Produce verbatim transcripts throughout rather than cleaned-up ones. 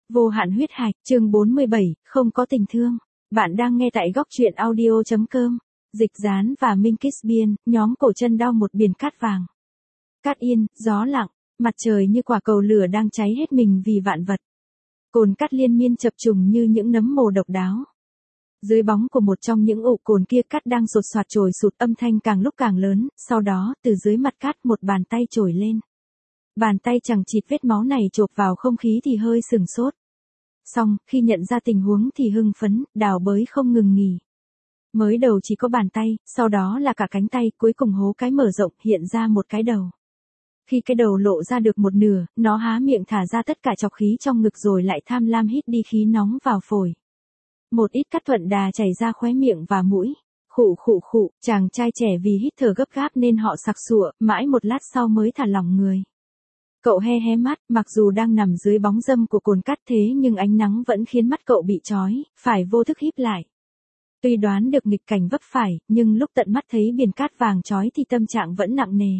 Vô hạn huyết hạch, chương bốn mươi bảy, không có tình thương. Bạn đang nghe tại góc truyện audio.com. Dịch Dán và Minh Kiss Biên, nhóm cổ chân đau một biển cát vàng. Cát yên, gió lặng, mặt trời như quả cầu lửa đang cháy hết mình vì vạn vật. Cồn cát liên miên chập trùng như những nấm mồ độc đáo. Dưới bóng của một trong những ụ cồn kia, cát đang sột soạt trồi sụt, âm thanh càng lúc càng lớn, sau đó, từ dưới mặt cát một bàn tay trồi lên. Bàn tay chằng chịt vết máu này chộp vào không khí thì hơi sừng sốt. Xong, khi nhận ra tình huống thì hưng phấn, đào bới không ngừng nghỉ. Mới đầu chỉ có bàn tay, sau đó là cả cánh tay, cuối cùng hố cái mở rộng, hiện ra một cái đầu. Khi cái đầu lộ ra được một nửa, nó há miệng thả ra tất cả trọc khí trong ngực rồi lại tham lam hít đi khí nóng vào phổi. Một ít cát thuận đà chảy ra khóe miệng và mũi. Khụ khụ khụ, chàng trai trẻ vì hít thở gấp gáp nên họ sặc sụa, mãi một lát sau mới thả lỏng người. Cậu hé hé mắt, mặc dù đang nằm dưới bóng râm của cồn cát thế nhưng ánh nắng vẫn khiến mắt cậu bị chói, phải vô thức híp lại. Tuy đoán được nghịch cảnh vấp phải, nhưng lúc tận mắt thấy biển cát vàng chói thì tâm trạng vẫn nặng nề.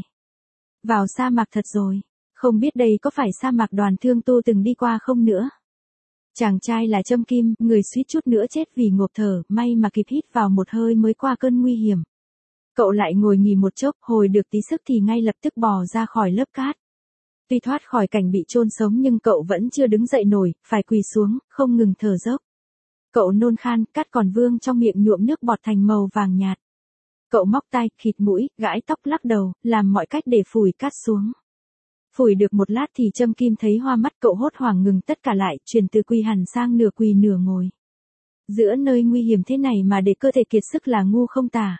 Vào sa mạc thật rồi, không biết đây có phải sa mạc Đoàn Thương Tu từng đi qua không nữa. Chàng trai là Trâm Kim, người suýt chút nữa chết vì ngộp thở, may mà kịp hít vào một hơi mới qua cơn nguy hiểm. Cậu lại ngồi nghỉ một chốc, hồi được tí sức thì ngay lập tức bò ra khỏi lớp cát. Tuy thoát khỏi cảnh bị chôn sống nhưng cậu vẫn chưa đứng dậy nổi, phải quỳ xuống, không ngừng thở dốc. Cậu nôn khan, cát còn vương trong miệng nhuộm nước bọt thành màu vàng nhạt. Cậu móc tai, khịt mũi, gãi tóc lắc đầu, làm mọi cách để phủi cát xuống. Phủi được một lát thì Trâm Kim thấy hoa mắt, cậu hốt hoảng ngừng tất cả lại, chuyển từ quỳ hẳn sang nửa quỳ nửa ngồi. Giữa nơi nguy hiểm thế này mà để cơ thể kiệt sức là ngu không tả.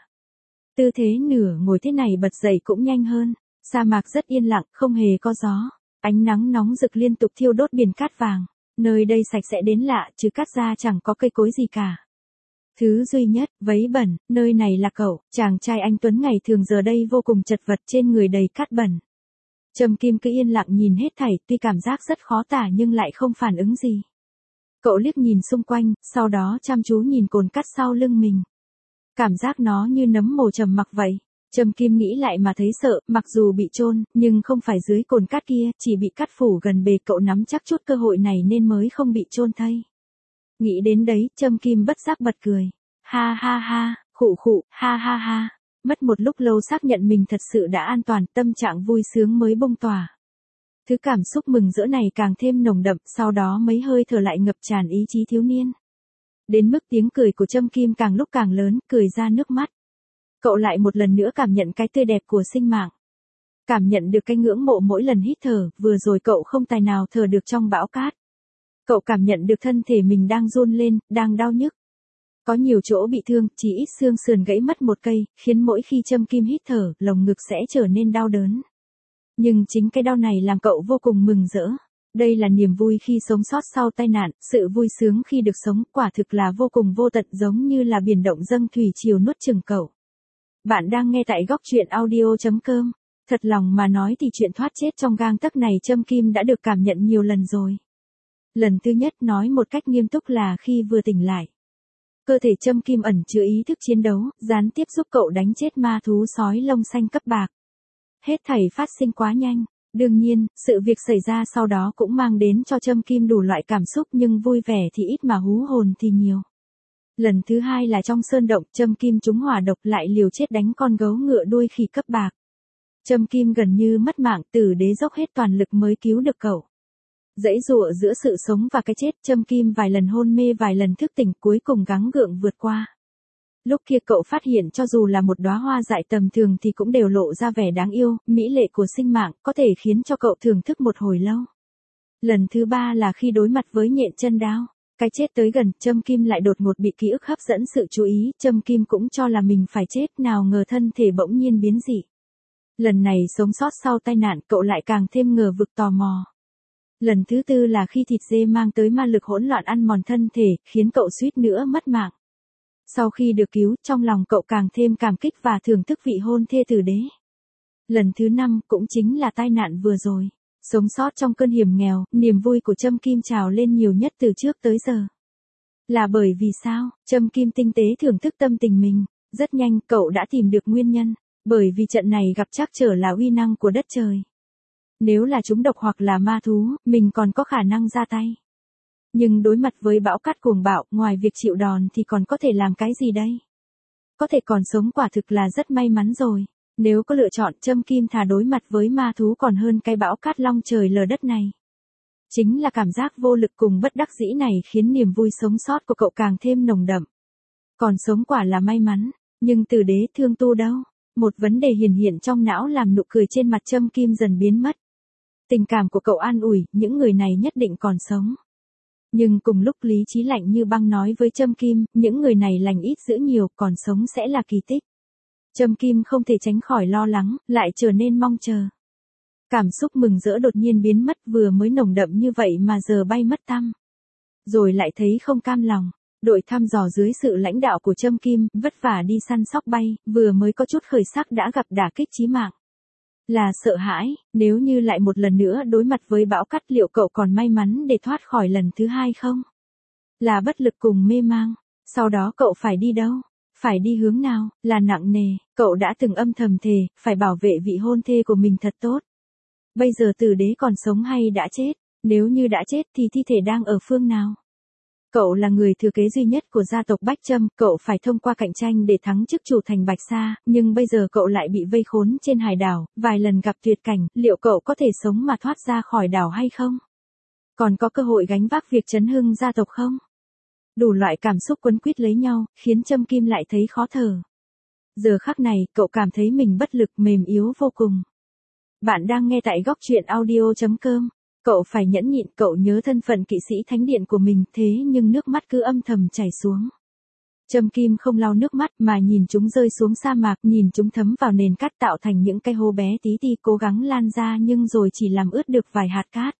Tư thế nửa ngồi thế này bật dậy cũng nhanh hơn. Sa mạc rất yên lặng, không hề có gió. Ánh nắng nóng rực liên tục thiêu đốt biển cát vàng. Nơi đây sạch sẽ đến lạ, chứ cát ra chẳng có cây cối gì cả. Thứ duy nhất, vấy bẩn, nơi này là cậu, chàng trai anh tuấn ngày thường giờ đây vô cùng chật vật, trên người đầy cát bẩn. Trâm Kim cứ yên lặng nhìn hết thảy, tuy cảm giác rất khó tả nhưng lại không phản ứng gì. Cậu liếc nhìn xung quanh, sau đó chăm chú nhìn cồn cát sau lưng mình. Cảm giác nó như nấm mồ trầm mặc vậy. Trâm Kim nghĩ lại mà thấy sợ, mặc dù bị chôn, nhưng không phải dưới cồn cát kia, chỉ bị cát phủ gần bề, cậu nắm chắc chút cơ hội này nên mới không bị chôn thây. Nghĩ đến đấy, Trâm Kim bất giác bật cười. Ha ha ha, khụ khụ, ha ha ha. Mất một lúc lâu xác nhận mình thật sự đã an toàn, tâm trạng vui sướng mới bông tỏa. Thứ cảm xúc mừng rỡ này càng thêm nồng đậm, sau đó mấy hơi thở lại ngập tràn ý chí thiếu niên. Đến mức tiếng cười của Trâm Kim càng lúc càng lớn, cười ra nước mắt. Cậu lại một lần nữa cảm nhận cái tươi đẹp của sinh mạng. Cảm nhận được cái ngưỡng mộ mỗi lần hít thở, vừa rồi cậu không tài nào thở được trong bão cát. Cậu cảm nhận được thân thể mình đang run lên, đang đau nhức. Có nhiều chỗ bị thương, chỉ ít xương sườn gãy mất một cây, khiến mỗi khi Trâm Kim hít thở, lồng ngực sẽ trở nên đau đớn. Nhưng chính cái đau này làm cậu vô cùng mừng rỡ. Đây là niềm vui khi sống sót sau tai nạn, sự vui sướng khi được sống, quả thực là vô cùng vô tận, giống như là biển động dâng thủy triều nuốt chửng cậu. Bạn đang nghe tại góc truyện audio.com. Thật lòng mà nói thì chuyện thoát chết trong gang tấc này Trâm Kim đã được cảm nhận nhiều lần rồi. Lần thứ nhất nói một cách nghiêm túc là khi vừa tỉnh lại. Cơ thể Trâm Kim ẩn chứa ý thức chiến đấu, gián tiếp giúp cậu đánh chết ma thú sói lông xanh cấp bạc. Hết thảy phát sinh quá nhanh. Đương nhiên, sự việc xảy ra sau đó cũng mang đến cho Trâm Kim đủ loại cảm xúc nhưng vui vẻ thì ít mà hú hồn thì nhiều. Lần thứ hai là trong sơn động, Trâm Kim trúng hỏa độc lại liều chết đánh con gấu ngựa đuôi khỉ cấp bạc. Trâm Kim gần như mất mạng, Tử Đế dốc hết toàn lực mới cứu được cậu. Dãy dụa giữa sự sống và cái chết, Trâm Kim vài lần hôn mê vài lần thức tỉnh, cuối cùng gắng gượng vượt qua. Lúc kia cậu phát hiện cho dù là một đóa hoa dại tầm thường thì cũng đều lộ ra vẻ đáng yêu, mỹ lệ của sinh mạng, có thể khiến cho cậu thưởng thức một hồi lâu. Lần thứ ba là khi đối mặt với nhện chân đao. Cái chết tới gần, Trâm Kim lại đột ngột bị ký ức hấp dẫn sự chú ý, Trâm Kim cũng cho là mình phải chết, nào ngờ thân thể bỗng nhiên biến dị. Lần này sống sót sau tai nạn, cậu lại càng thêm ngờ vực tò mò. Lần thứ tư là khi thịt dê mang tới ma lực hỗn loạn ăn mòn thân thể, khiến cậu suýt nữa mất mạng. Sau khi được cứu, trong lòng cậu càng thêm cảm kích và thưởng thức vị hôn thê Tử Đế. Lần thứ năm cũng chính là tai nạn vừa rồi. Sống sót trong cơn hiểm nghèo, niềm vui của Trâm Kim trào lên nhiều nhất từ trước tới giờ. Là bởi vì sao? Trâm Kim tinh tế thưởng thức tâm tình mình. Rất nhanh, cậu đã tìm được nguyên nhân. Bởi vì trận này gặp trắc trở là uy năng của đất trời. Nếu là trúng độc hoặc là ma thú, mình còn có khả năng ra tay. Nhưng đối mặt với bão cát cuồng bạo, ngoài việc chịu đòn thì còn có thể làm cái gì đây? Có thể còn sống quả thực là rất may mắn rồi. Nếu có lựa chọn, Trâm Kim thà đối mặt với ma thú còn hơn cái bão cát long trời lở đất này. Chính là cảm giác vô lực cùng bất đắc dĩ này khiến niềm vui sống sót của cậu càng thêm nồng đậm. Còn sống quả là may mắn, nhưng Tử Đế thương tu đâu? Một vấn đề hiển hiện trong não làm nụ cười trên mặt Trâm Kim dần biến mất. Tình cảm của cậu an ủi, những người này nhất định còn sống. Nhưng cùng lúc lý trí lạnh như băng nói với Trâm Kim, những người này lành ít dữ nhiều, còn sống sẽ là kỳ tích. Trâm Kim không thể tránh khỏi lo lắng, lại trở nên mong chờ. Cảm xúc mừng rỡ đột nhiên biến mất, vừa mới nồng đậm như vậy mà giờ bay mất tăm. Rồi lại thấy không cam lòng. Đội thăm dò dưới sự lãnh đạo của Trâm Kim, vất vả đi săn sóc bay, vừa mới có chút khởi sắc đã gặp đả kích chí mạng. Là sợ hãi, nếu như lại một lần nữa đối mặt với bão cát liệu cậu còn may mắn để thoát khỏi lần thứ hai không? Là bất lực cùng mê mang. Sau đó cậu phải đi đâu? Phải đi hướng nào? Là nặng nề, cậu đã từng âm thầm thề, phải bảo vệ vị hôn thê của mình thật tốt. Bây giờ Tử Đế còn sống hay đã chết? Nếu như đã chết thì thi thể đang ở phương nào? Cậu là người thừa kế duy nhất của gia tộc Bách Trâm, cậu phải thông qua cạnh tranh để thắng chức chủ thành Bạch Sa, nhưng bây giờ cậu lại bị vây khốn trên hải đảo, vài lần gặp tuyệt cảnh, liệu cậu có thể sống mà thoát ra khỏi đảo hay không? Còn có cơ hội gánh vác việc chấn hưng gia tộc không? Đủ loại cảm xúc quấn quýt lấy nhau, khiến Trâm Kim lại thấy khó thở. Giờ khắc này, cậu cảm thấy mình bất lực, mềm yếu vô cùng. Bạn đang nghe tại góc truyện audio chấm com. Cậu phải nhẫn nhịn, cậu nhớ thân phận kỵ sĩ thánh điện của mình, thế nhưng nước mắt cứ âm thầm chảy xuống. Trâm Kim không lau nước mắt mà nhìn chúng rơi xuống sa mạc, nhìn chúng thấm vào nền cát tạo thành những cái hố bé tí ti, cố gắng lan ra nhưng rồi chỉ làm ướt được vài hạt cát.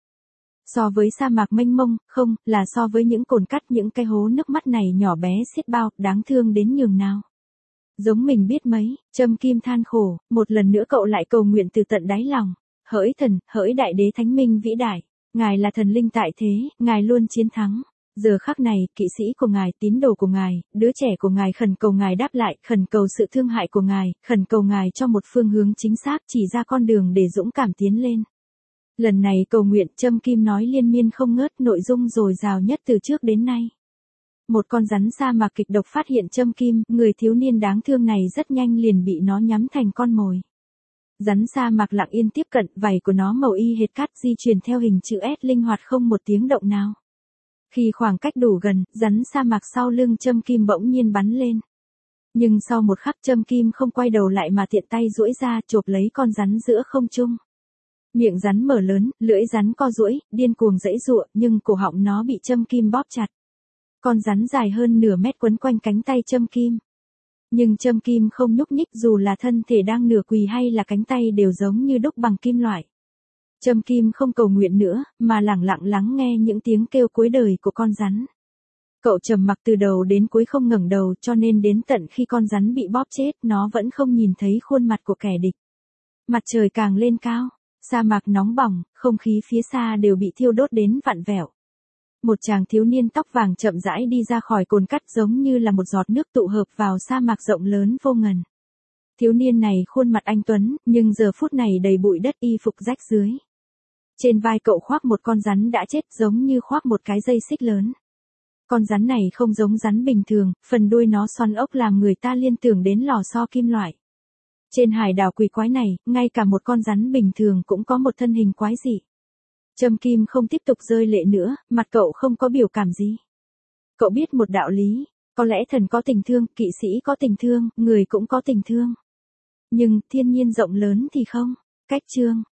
So với sa mạc mênh mông, không, là so với những cồn cát, những cái hố nước mắt này nhỏ bé xiết bao, đáng thương đến nhường nào. Giống mình biết mấy, Trâm Kim than khổ, một lần nữa cậu lại cầu nguyện từ tận đáy lòng. Hỡi thần, hỡi đại đế thánh minh vĩ đại, ngài là thần linh tại thế, ngài luôn chiến thắng. Giờ khắc này, kỵ sĩ của ngài, tín đồ của ngài, đứa trẻ của ngài khẩn cầu ngài đáp lại, khẩn cầu sự thương hại của ngài, khẩn cầu ngài cho một phương hướng chính xác, chỉ ra con đường để dũng cảm tiến lên. Lần này cầu nguyện, Trâm Kim nói liên miên không ngớt, nội dung dồi dào nhất từ trước đến nay. Một con rắn sa mạc kịch độc phát hiện Trâm Kim, người thiếu niên đáng thương này rất nhanh liền bị nó nhắm thành con mồi. Rắn sa mạc lặng yên tiếp cận, vảy của nó màu y hệt cát, di chuyển theo hình chữ S linh hoạt không một tiếng động nào. Khi khoảng cách đủ gần, rắn sa mạc sau lưng Trâm Kim bỗng nhiên bắn lên. Nhưng sau một khắc Trâm Kim không quay đầu lại mà tiện tay duỗi ra chộp lấy con rắn giữa không trung. Miệng rắn mở lớn, lưỡi rắn co duỗi, điên cuồng giãy giụa, nhưng cổ họng nó bị Trâm Kim bóp chặt. Con rắn dài hơn nửa mét quấn quanh cánh tay Trâm Kim. Nhưng Trâm Kim không nhúc nhích, dù là thân thể đang nửa quỳ hay là cánh tay đều giống như đúc bằng kim loại. Trâm Kim không cầu nguyện nữa, mà lẳng lặng lắng nghe những tiếng kêu cuối đời của con rắn. Cậu trầm mặc từ đầu đến cuối không ngẩng đầu, cho nên đến tận khi con rắn bị bóp chết, nó vẫn không nhìn thấy khuôn mặt của kẻ địch. Mặt trời càng lên cao, sa mạc nóng bỏng, không khí phía xa đều bị thiêu đốt đến vặn vẹo. Một chàng thiếu niên tóc vàng chậm rãi đi ra khỏi cồn cát, giống như là một giọt nước tụ hợp vào sa mạc rộng lớn vô ngần. Thiếu niên này khuôn mặt anh tuấn, nhưng giờ phút này đầy bụi đất, y phục rách rưới. Trên vai cậu khoác một con rắn đã chết, giống như khoác một cái dây xích lớn. Con rắn này không giống rắn bình thường, phần đuôi nó xoăn ốc làm người ta liên tưởng đến lò xo kim loại. Trên hải đảo quỷ quái này, ngay cả một con rắn bình thường cũng có một thân hình quái dị. Trâm Kim không tiếp tục rơi lệ nữa, mặt cậu không có biểu cảm gì. Cậu biết một đạo lý, có lẽ thần có tình thương, kỵ sĩ có tình thương, người cũng có tình thương. Nhưng thiên nhiên rộng lớn thì không. Cách chương